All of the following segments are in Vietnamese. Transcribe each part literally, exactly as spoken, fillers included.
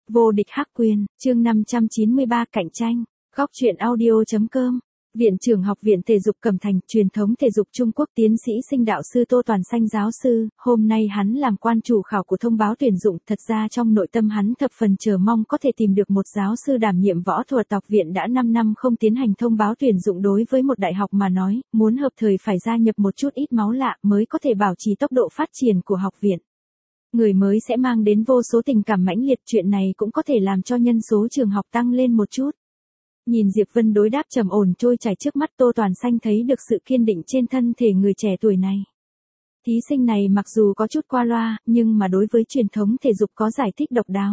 Vô địch hắc quyền, chương năm trăm chín mươi ba cạnh tranh, góc truyện audio.com. Viện trưởng Học viện Thể dục Cẩm Thành, truyền thống thể dục Trung Quốc tiến sĩ sinh đạo sư Tô Toàn Sanh giáo sư, hôm nay hắn làm quan chủ khảo của thông báo tuyển dụng, thật ra trong nội tâm hắn thập phần chờ mong có thể tìm được một giáo sư đảm nhiệm võ thuật học viện đã năm năm không tiến hành thông báo tuyển dụng đối với một đại học mà nói, muốn hợp thời phải gia nhập một chút ít máu lạ mới có thể bảo trì tốc độ phát triển của học viện. Người mới sẽ mang đến vô số tình cảm mãnh liệt, chuyện này cũng có thể làm cho nhân số trường học tăng lên một chút. Nhìn Diệp Vân đối đáp trầm ổn trôi chảy trước mắt, Tô Toàn Sanh thấy được sự kiên định trên thân thể người trẻ tuổi này. Thí sinh này mặc dù có chút qua loa, nhưng mà đối với truyền thống thể dục có giải thích độc đáo.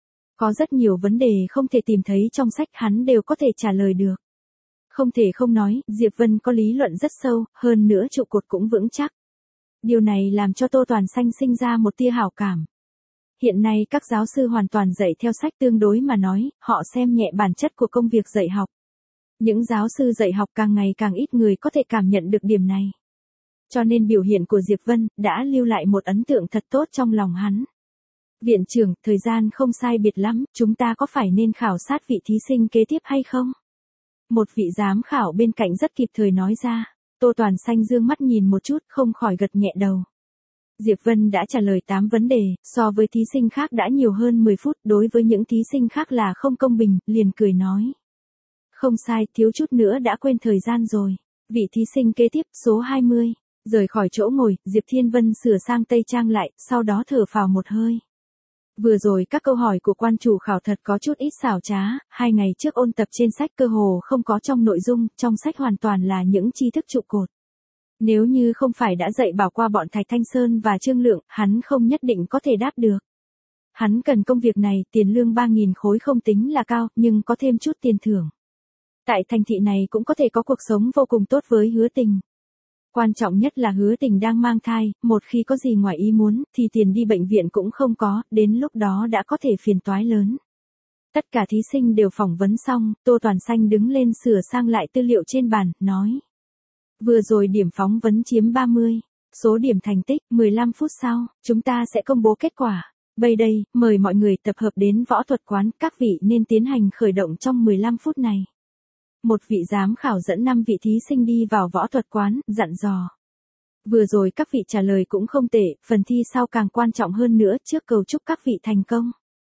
Có rất nhiều vấn đề không thể tìm thấy trong sách hắn đều có thể trả lời được. Không thể không nói, Diệp Vân có lý luận rất sâu, hơn nữa trụ cột cũng vững chắc. Điều này làm cho Tô Toàn Sanh sinh ra một tia hảo cảm. Hiện nay các giáo sư hoàn toàn dạy theo sách, tương đối mà nói, họ xem nhẹ bản chất của công việc dạy học. Những giáo sư dạy học càng ngày càng ít người có thể cảm nhận được điểm này. Cho nên biểu hiện của Diệp Vân đã lưu lại một ấn tượng thật tốt trong lòng hắn. Viện trưởng, thời gian không sai biệt lắm, chúng ta có phải nên khảo sát vị thí sinh kế tiếp hay không? Một vị giám khảo bên cạnh rất kịp thời nói ra. Tô Toàn Sanh dương mắt nhìn một chút, không khỏi gật nhẹ đầu. Diệp Vân đã trả lời tám vấn đề, so với thí sinh khác đã nhiều hơn mười phút, đối với những thí sinh khác là không công bình, liền cười nói. Không sai, thiếu chút nữa đã quên thời gian rồi. Vị thí sinh kế tiếp, số hai mươi, rời khỏi chỗ ngồi, Diệp Thiên Vân sửa sang tây trang lại, sau đó thở phào một hơi. Vừa rồi các câu hỏi của quan chủ khảo thật có chút ít xảo trá, hai ngày trước ôn tập trên sách cơ hồ không có trong nội dung, trong sách hoàn toàn là những tri thức trụ cột. Nếu như không phải đã dạy bảo qua bọn Thạch Thanh Sơn và Trương Lượng, hắn không nhất định có thể đáp được. Hắn cần công việc này, tiền lương ba nghìn khối không tính là cao, nhưng có thêm chút tiền thưởng. Tại thành thị này cũng có thể có cuộc sống vô cùng tốt với Hứa Tình. Quan trọng nhất là Hứa Tình đang mang thai, một khi có gì ngoài ý muốn, thì tiền đi bệnh viện cũng không có, đến lúc đó đã có thể phiền toái lớn. Tất cả thí sinh đều phỏng vấn xong, Tô Toàn Sanh đứng lên sửa sang lại tư liệu trên bàn, nói. Vừa rồi điểm phỏng vấn chiếm ba mươi, số điểm thành tích, mười lăm phút sau, chúng ta sẽ công bố kết quả. Bây đây, mời mọi người tập hợp đến võ thuật quán, các vị nên tiến hành khởi động trong mười lăm phút này. Một vị giám khảo dẫn năm vị thí sinh đi vào võ thuật quán, dặn dò. Vừa rồi các vị trả lời cũng không tệ, phần thi sau càng quan trọng hơn nữa, trước cầu chúc các vị thành công.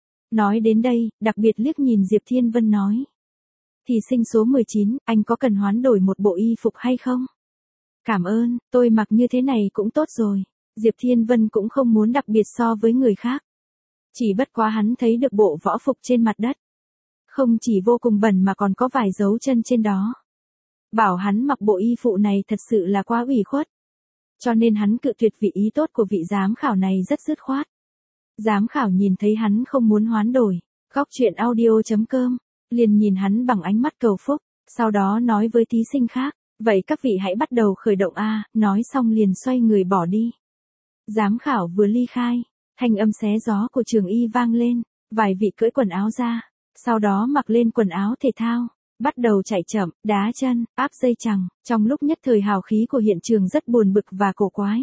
Nói đến đây, đặc biệt liếc nhìn Diệp Thiên Vân nói. Thí sinh số mười chín, anh có cần hoán đổi một bộ y phục hay không? Cảm ơn, tôi mặc như thế này cũng tốt rồi. Diệp Thiên Vân cũng không muốn đặc biệt so với người khác. Chỉ bất quá hắn thấy được bộ võ phục trên mặt đất. Không chỉ vô cùng bẩn mà còn có vài dấu chân trên đó. Bảo hắn mặc bộ y phụ này thật sự là quá ủy khuất. Cho nên hắn cự tuyệt vị ý tốt của vị giám khảo này rất dứt khoát. Giám khảo nhìn thấy hắn không muốn hoán đổi. Góc truyện audio.com. Liền nhìn hắn bằng ánh mắt cầu phúc, sau đó nói với thí sinh khác, vậy các vị hãy bắt đầu khởi động a, nói xong liền xoay người bỏ đi. Giám khảo vừa ly khai, thanh âm xé gió của Trường Y vang lên, vài vị cởi quần áo ra, sau đó mặc lên quần áo thể thao, bắt đầu chạy chậm, đá chân, áp dây chằng, trong lúc nhất thời hào khí của hiện trường rất buồn bực và cổ quái.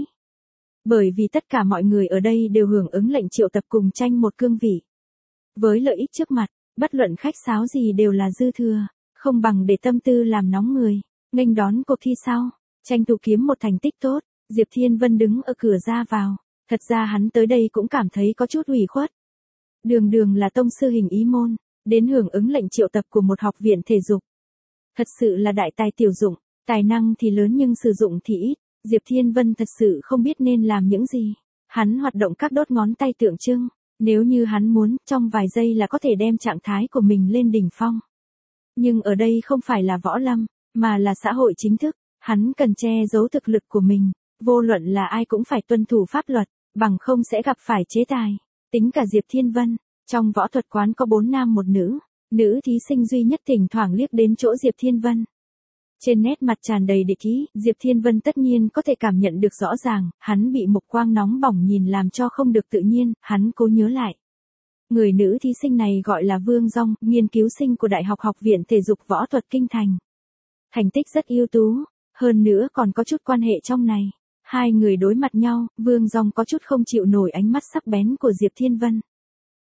Bởi vì tất cả mọi người ở đây đều hưởng ứng lệnh triệu tập cùng tranh một cương vị. Với lợi ích trước mặt, bất luận khách sáo gì đều là dư thừa, không bằng để tâm tư làm nóng người, nghênh đón cuộc thi sau, tranh thủ kiếm một thành tích tốt. Diệp Thiên Vân đứng ở cửa ra vào, thật ra hắn tới đây cũng cảm thấy có chút ủy khuất. Đường đường là tông sư hình ý môn, đến hưởng ứng lệnh triệu tập của một học viện thể dục. Thật sự là đại tài tiểu dụng, tài năng thì lớn nhưng sử dụng thì ít, Diệp Thiên Vân thật sự không biết nên làm những gì. Hắn hoạt động các đốt ngón tay tượng trưng. Nếu như hắn muốn, trong vài giây là có thể đem trạng thái của mình lên đỉnh phong. Nhưng ở đây không phải là võ lâm, mà là xã hội chính thức, hắn cần che giấu thực lực của mình, vô luận là ai cũng phải tuân thủ pháp luật, bằng không sẽ gặp phải chế tài. Tính cả Diệp Thiên Vân, trong võ thuật quán có bốn nam một nữ, nữ thí sinh duy nhất thỉnh thoảng liếc đến chỗ Diệp Thiên Vân. Trên nét mặt tràn đầy địch ý, Diệp Thiên Vân tất nhiên có thể cảm nhận được rõ ràng, hắn bị mục quang nóng bỏng nhìn làm cho không được tự nhiên, hắn cố nhớ lại. Người nữ thí sinh này gọi là Vương Dong, nghiên cứu sinh của Đại học Học viện Thể dục Võ thuật Kinh Thành. Thành tích rất ưu tú, hơn nữa còn có chút quan hệ trong này. Hai người đối mặt nhau, Vương Dong có chút không chịu nổi ánh mắt sắc bén của Diệp Thiên Vân.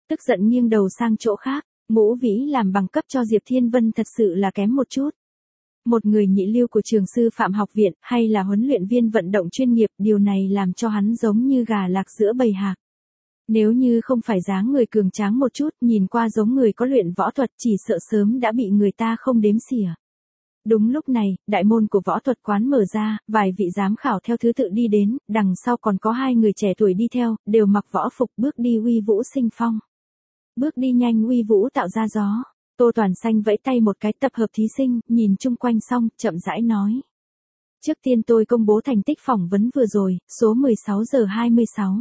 Tức giận nghiêng đầu sang chỗ khác, Ngũ Vĩ làm bằng cấp cho Diệp Thiên Vân thật sự là kém một chút. Một người nhị lưu của trường sư phạm học viện hay là huấn luyện viên vận động chuyên nghiệp, điều này làm cho hắn giống như gà lạc giữa bầy hạc. Nếu như không phải dáng người cường tráng một chút, nhìn qua giống người có luyện võ thuật, chỉ sợ sớm đã bị người ta không đếm xỉa. Đúng lúc này, đại môn của võ thuật quán mở ra, vài vị giám khảo theo thứ tự đi đến, đằng sau còn có hai người trẻ tuổi đi theo, đều mặc võ phục bước đi uy vũ sinh phong. Bước đi nhanh uy vũ tạo ra gió. Tô Toàn Xanh vẫy tay một cái tập hợp thí sinh, nhìn chung quanh xong, chậm rãi nói. Trước tiên tôi công bố thành tích phỏng vấn vừa rồi, số mười sáu giờ hai mươi sáu.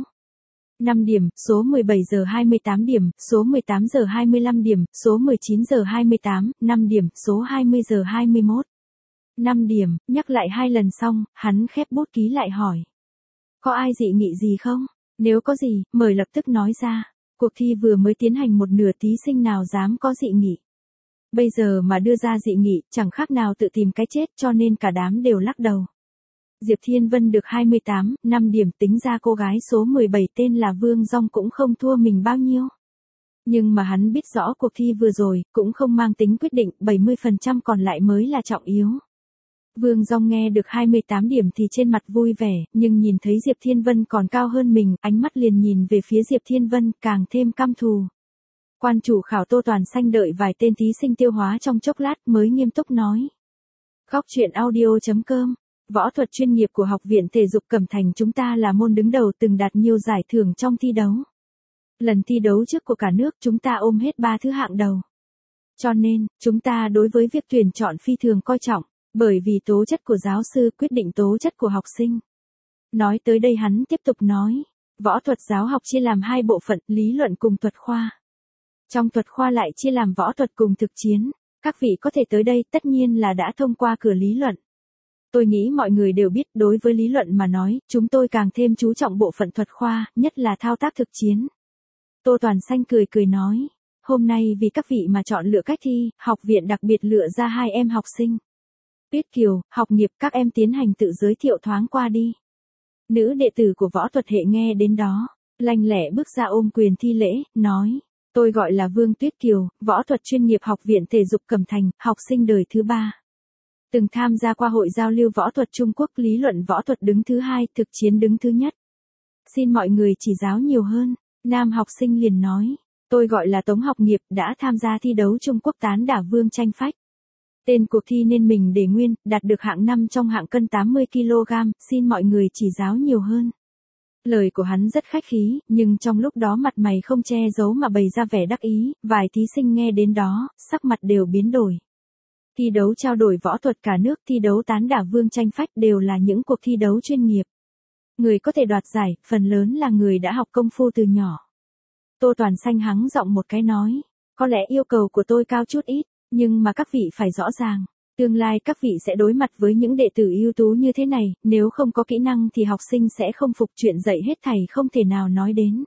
năm điểm, số mười bảy giờ hai mươi tám điểm, số mười tám giờ hai mươi lăm điểm, số mười chín giờ hai mươi tám, năm điểm, số hai mươi giờ hai mươi mốt. năm điểm, nhắc lại hai lần xong, hắn khép bút ký lại hỏi. Có ai dị nghị gì không? Nếu có gì, mời lập tức nói ra. Cuộc thi vừa mới tiến hành một nửa, thí sinh nào dám có dị nghị. Bây giờ mà đưa ra dị nghị, chẳng khác nào tự tìm cái chết, cho nên cả đám đều lắc đầu. Diệp Thiên Vân được hai mươi tám, năm điểm, tính ra cô gái số mười bảy tên là Vương Dong cũng không thua mình bao nhiêu. Nhưng mà hắn biết rõ cuộc thi vừa rồi, cũng không mang tính quyết định, bảy mươi phần trăm còn lại mới là trọng yếu. Vương Dong nghe được hai mươi tám điểm thì trên mặt vui vẻ, nhưng nhìn thấy Diệp Thiên Vân còn cao hơn mình, ánh mắt liền nhìn về phía Diệp Thiên Vân, càng thêm căm thù. Quan chủ khảo Tô Toàn Xanh đợi vài tên thí sinh tiêu hóa trong chốc lát mới nghiêm túc nói. Góc truyện audio chấm com. Võ thuật chuyên nghiệp của Học viện Thể dục Cẩm Thành chúng ta là môn đứng đầu, từng đạt nhiều giải thưởng trong thi đấu. Lần thi đấu trước của cả nước chúng ta ôm hết ba thứ hạng đầu. Cho nên, chúng ta đối với việc tuyển chọn phi thường coi trọng, bởi vì tố chất của giáo sư quyết định tố chất của học sinh. Nói tới đây hắn tiếp tục nói, võ thuật giáo học chia làm hai bộ phận, lý luận cùng thuật khoa. Trong thuật khoa lại chia làm võ thuật cùng thực chiến. Các vị có thể tới đây tất nhiên là đã thông qua cửa lý luận. Tôi nghĩ mọi người đều biết, đối với lý luận mà nói, chúng tôi càng thêm chú trọng bộ phận thuật khoa, nhất là thao tác thực chiến. Tô Toàn Xanh cười cười nói, hôm nay vì các vị mà chọn lựa cách thi, học viện đặc biệt lựa ra hai em học sinh. Tuyết Kiều, Học Nghiệp, các em tiến hành tự giới thiệu thoáng qua đi. Nữ đệ tử của võ thuật hệ nghe đến đó, lanh lẹ bước ra ôm quyền thi lễ, nói, tôi gọi là Vương Tuyết Kiều, võ thuật chuyên nghiệp Học viện Thể dục Cẩm Thành, học sinh đời thứ ba. Từng tham gia qua hội giao lưu võ thuật Trung Quốc, lý luận võ thuật đứng thứ hai, thực chiến đứng thứ nhất. Xin mọi người chỉ giáo nhiều hơn. Nam học sinh liền nói, tôi gọi là Tống Học Nghiệp, đã tham gia thi đấu Trung Quốc tán đả vương tranh phách. Tên cuộc thi nên mình để nguyên, đạt được hạng năm trong hạng cân tám mươi ki lô gam, xin mọi người chỉ giáo nhiều hơn. Lời của hắn rất khách khí, nhưng trong lúc đó mặt mày không che giấu mà bày ra vẻ đắc ý, vài thí sinh nghe đến đó, sắc mặt đều biến đổi. Thi đấu trao đổi võ thuật cả nước, thi đấu tán đả vương tranh phách đều là những cuộc thi đấu chuyên nghiệp. Người có thể đoạt giải, phần lớn là người đã học công phu từ nhỏ. Tô Toàn Xanh hắng giọng một cái nói, có lẽ yêu cầu của tôi cao chút ít, nhưng mà các vị phải rõ ràng, tương lai các vị sẽ đối mặt với những đệ tử ưu tú như thế này, nếu không có kỹ năng thì học sinh sẽ không phục, chuyện dạy hết thầy không thể nào nói đến.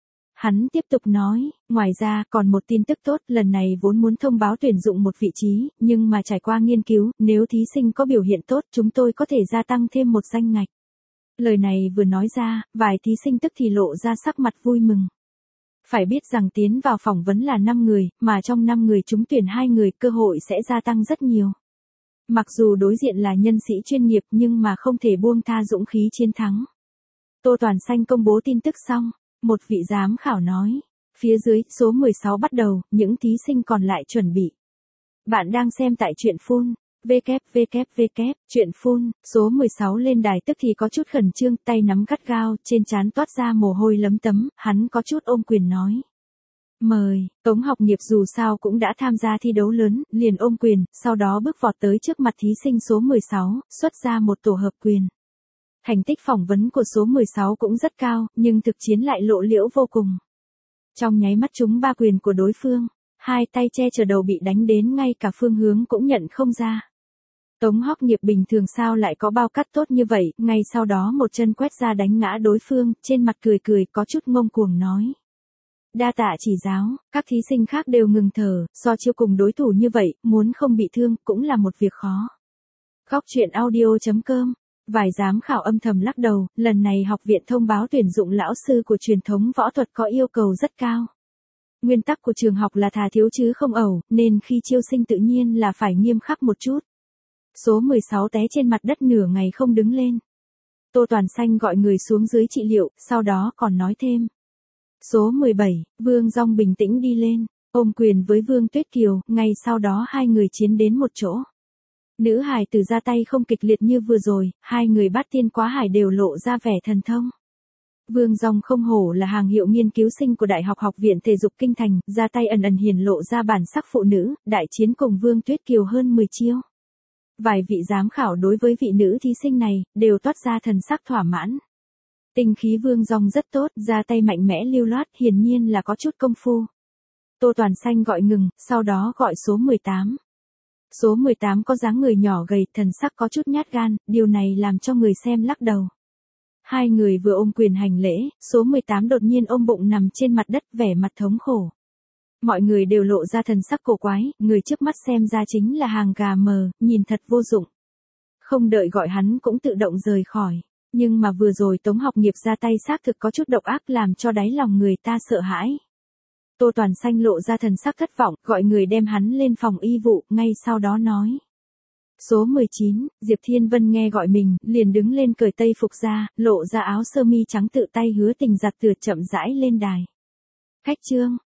Hắn tiếp tục nói, ngoài ra còn một tin tức tốt, lần này vốn muốn thông báo tuyển dụng một vị trí, nhưng mà trải qua nghiên cứu, nếu thí sinh có biểu hiện tốt chúng tôi có thể gia tăng thêm một danh ngạch. Lời này vừa nói ra, vài thí sinh tức thì lộ ra sắc mặt vui mừng. Phải biết rằng tiến vào phỏng vấn là năm người, mà trong năm người chúng tuyển hai người, cơ hội sẽ gia tăng rất nhiều. Mặc dù đối diện là nhân sĩ chuyên nghiệp nhưng mà không thể buông tha dũng khí chiến thắng. Tô Toàn Xanh công bố tin tức xong, một vị giám khảo nói, phía dưới, số mười sáu bắt đầu, những thí sinh còn lại chuẩn bị. Bạn đang xem tại truyện phun, www, truyện phun, số mười sáu lên đài tức thì có chút khẩn trương, tay nắm gắt gao, trên trán toát ra mồ hôi lấm tấm, hắn có chút ôm quyền nói. Mời, Tống Học Nghiệp dù sao cũng đã tham gia thi đấu lớn, liền ôm quyền, sau đó bước vọt tới trước mặt thí sinh số mười sáu, xuất ra một tổ hợp quyền. Thành tích phỏng vấn của số mười sáu cũng rất cao, nhưng thực chiến lại lộ liễu vô cùng. Trong nháy mắt trúng ba quyền của đối phương, hai tay che chở đầu bị đánh đến ngay cả phương hướng cũng nhận không ra. Tống Học Nghiệp bình thường sao lại có bao cắt tốt như vậy, ngay sau đó một chân quét ra đánh ngã đối phương, trên mặt cười cười có chút ngông cuồng nói. Đa tạ chỉ giáo, các thí sinh khác đều ngừng thở, so chiêu cùng đối thủ như vậy, muốn không bị thương cũng là một việc khó. Góc truyện audio chấm com. Vài giám khảo âm thầm lắc đầu, lần này học viện thông báo tuyển dụng lão sư của truyền thống võ thuật có yêu cầu rất cao. Nguyên tắc của trường học là thà thiếu chứ không ẩu, nên khi chiêu sinh tự nhiên là phải nghiêm khắc một chút. Số mười sáu té trên mặt đất nửa ngày không đứng lên. Tô Toàn Xanh gọi người xuống dưới trị liệu, sau đó còn nói thêm. Số mười bảy, Vương Dong bình tĩnh đi lên, ôm quyền với Vương Tuyết Kiều, ngay sau đó hai người chiến đến một chỗ. Nữ hài tử ra tay không kịch liệt như vừa rồi, hai người bát tiên quá hải đều lộ ra vẻ thần thông. Vương Dong không hổ là hàng hiệu nghiên cứu sinh của Đại học Học viện Thể dục Kinh Thành, ra tay ẩn ẩn hiển lộ ra bản sắc phụ nữ, đại chiến cùng Vương Tuyết Kiều hơn mười chiêu. Vài vị giám khảo đối với vị nữ thí sinh này, đều toát ra thần sắc thỏa mãn. Tinh khí Vương Dong rất tốt, ra tay mạnh mẽ lưu loát, hiển nhiên là có chút công phu. Tô Toàn Xanh gọi ngừng, sau đó gọi số mười tám. Số mười tám có dáng người nhỏ gầy, thần sắc có chút nhát gan, điều này làm cho người xem lắc đầu. Hai người vừa ôm quyền hành lễ, số mười tám đột nhiên ôm bụng nằm trên mặt đất, vẻ mặt thống khổ. Mọi người đều lộ ra thần sắc cổ quái, người trước mắt xem ra chính là hàng gà mờ, nhìn thật vô dụng. Không đợi gọi hắn cũng tự động rời khỏi. Nhưng mà vừa rồi Tống Học Nghiệp ra tay xác thực có chút độc ác làm cho đáy lòng người ta sợ hãi. Tô Toàn Xanh lộ ra thần sắc thất vọng, gọi người đem hắn lên phòng y vụ, ngay sau đó nói. Số mười chín, Diệp Thiên Vân nghe gọi mình, liền đứng lên cởi tây phục ra, lộ ra áo sơ mi trắng tự tay hứa tình giặt tựa chậm rãi lên đài. Khách trương,